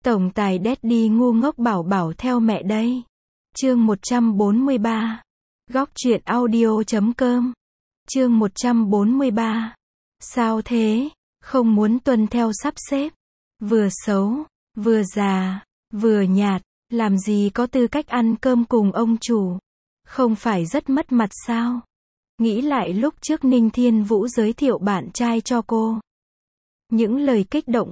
Tổng tài Daddy ngu ngốc bảo bảo theo mẹ đây. Chương 143. Góc truyện audio.com. Chương 143. Sao thế? Không muốn tuân theo sắp xếp. Vừa xấu, vừa già, vừa nhạt, làm gì có tư cách ăn cơm cùng ông chủ. Không phải rất mất mặt sao? Nghĩ lại lúc trước Ninh Thiên Vũ giới thiệu bạn trai cho cô. Những lời kích động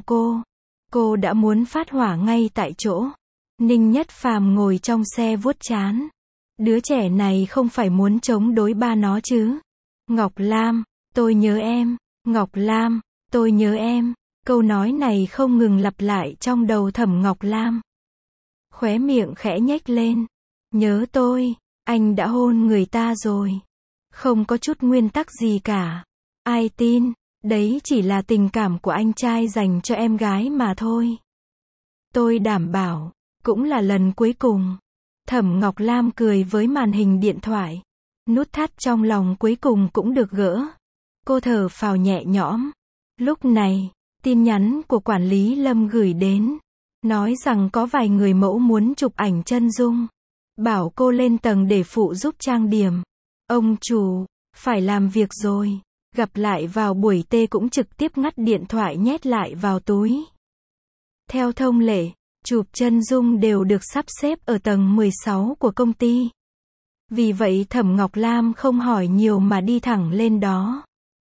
cô đã muốn phát hỏa ngay tại chỗ. Ninh Nhất Phàm ngồi trong xe vuốt trán. Đứa trẻ này không phải muốn chống đối ba nó chứ. Ngọc Lam, tôi nhớ em. Ngọc Lam, tôi nhớ em. Câu nói này không ngừng lặp lại trong đầu Thẩm Ngọc Lam. Khóe miệng khẽ nhếch lên. Nhớ tôi, anh đã hôn người ta rồi. Không có chút nguyên tắc gì cả. Ai tin, đấy chỉ là tình cảm của anh trai dành cho em gái mà thôi. Tôi đảm bảo, cũng là lần cuối cùng. Thẩm Ngọc Lam cười với màn hình điện thoại. Nút thắt trong lòng cuối cùng cũng được gỡ. Cô thở phào nhẹ nhõm. Lúc này, tin nhắn của quản lý Lâm gửi đến. Nói rằng có vài người mẫu muốn chụp ảnh chân dung. Bảo cô lên tầng để phụ giúp trang điểm. Ông chủ, phải làm việc rồi. Gặp lại vào buổi tê cũng trực tiếp ngắt điện thoại nhét lại vào túi. Theo thông lệ, chụp chân dung đều được sắp xếp ở tầng 16 của công ty. Vì vậy Thẩm Ngọc Lam không hỏi nhiều mà đi thẳng lên đó.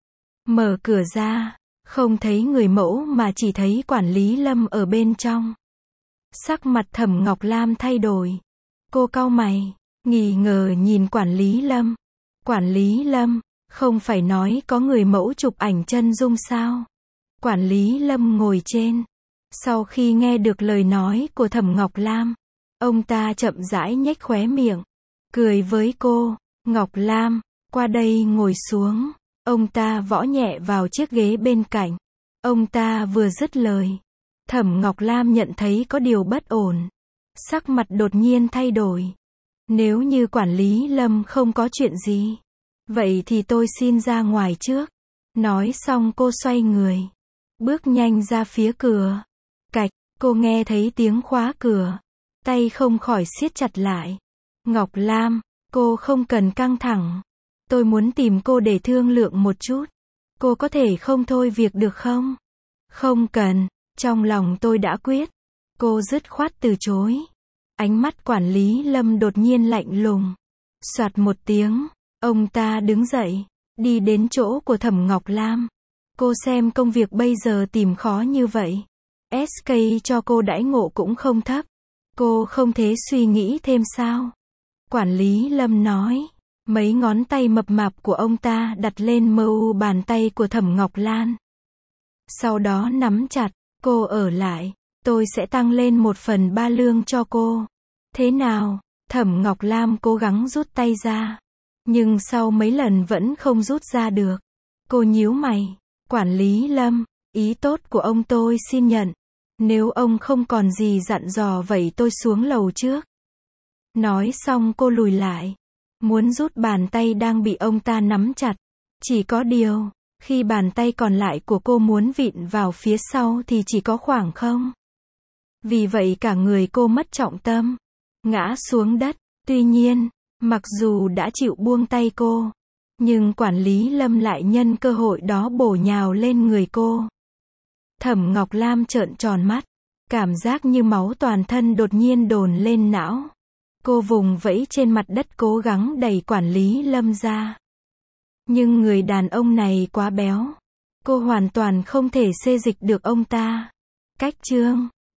Mở cửa ra, không thấy người mẫu mà chỉ thấy quản lý Lâm ở bên trong. Sắc mặt Thẩm Ngọc Lam thay đổi. Cô cau mày, nghi ngờ nhìn quản lý Lâm. Quản lý Lâm, không phải nói có người mẫu chụp ảnh chân dung sao? Quản lý Lâm ngồi trên. Sau khi nghe được lời nói của Thẩm Ngọc Lam, ông ta chậm rãi nhếch khóe miệng, cười với cô. Ngọc Lam, qua đây ngồi xuống. Ông ta võ nhẹ vào chiếc ghế bên cạnh. Ông ta vừa dứt lời, Thẩm Ngọc Lam nhận thấy có điều bất ổn. Sắc mặt đột nhiên thay đổi. Nếu như quản lý Lâm không có chuyện gì, vậy thì tôi xin ra ngoài trước. Nói xong cô xoay người, bước nhanh ra phía cửa. Cạch, cô nghe thấy tiếng khóa cửa. Tay không khỏi siết chặt lại. Ngọc Lam, cô không cần căng thẳng. Tôi muốn tìm cô để thương lượng một chút. Cô có thể không thôi việc được không? Không cần, trong lòng tôi đã quyết. Cô dứt khoát từ chối. Ánh mắt quản lý Lâm đột nhiên lạnh lùng. Soạt một tiếng, ông ta đứng dậy, đi đến chỗ của Thẩm Ngọc Lam. Cô xem công việc bây giờ tìm khó như vậy. SK cho cô đãi ngộ cũng không thấp. Cô không thể suy nghĩ thêm sao? Quản lý Lâm nói. Mấy ngón tay mập mạp của ông ta đặt lên mu bàn tay của Thẩm Ngọc Lan. Sau đó nắm chặt. Cô ở lại, tôi sẽ tăng lên 1/3 lương cho cô. Thế nào? Thẩm Ngọc Lam cố gắng rút tay ra. Nhưng sau mấy lần vẫn không rút ra được. Cô nhíu mày. Quản lý Lâm, ý tốt của ông tôi xin nhận. Nếu ông không còn gì dặn dò vậy tôi xuống lầu trước. Nói xong cô lùi lại. Muốn rút bàn tay đang bị ông ta nắm chặt. Chỉ có điều, khi bàn tay còn lại của cô muốn vịn vào phía sau thì chỉ có khoảng không. Vì vậy cả người cô mất trọng tâm, ngã xuống đất. Tuy nhiên, mặc dù đã chịu buông tay cô, nhưng quản lý Lâm lại nhân cơ hội đó bổ nhào lên người cô. Thẩm Ngọc Lam trợn tròn mắt, cảm giác như máu toàn thân đột nhiên dồn lên não. Cô vùng vẫy trên mặt đất cố gắng đẩy quản lý Lâm ra. Nhưng người đàn ông này quá béo. Cô hoàn toàn không thể xê dịch được ông ta. Cách chương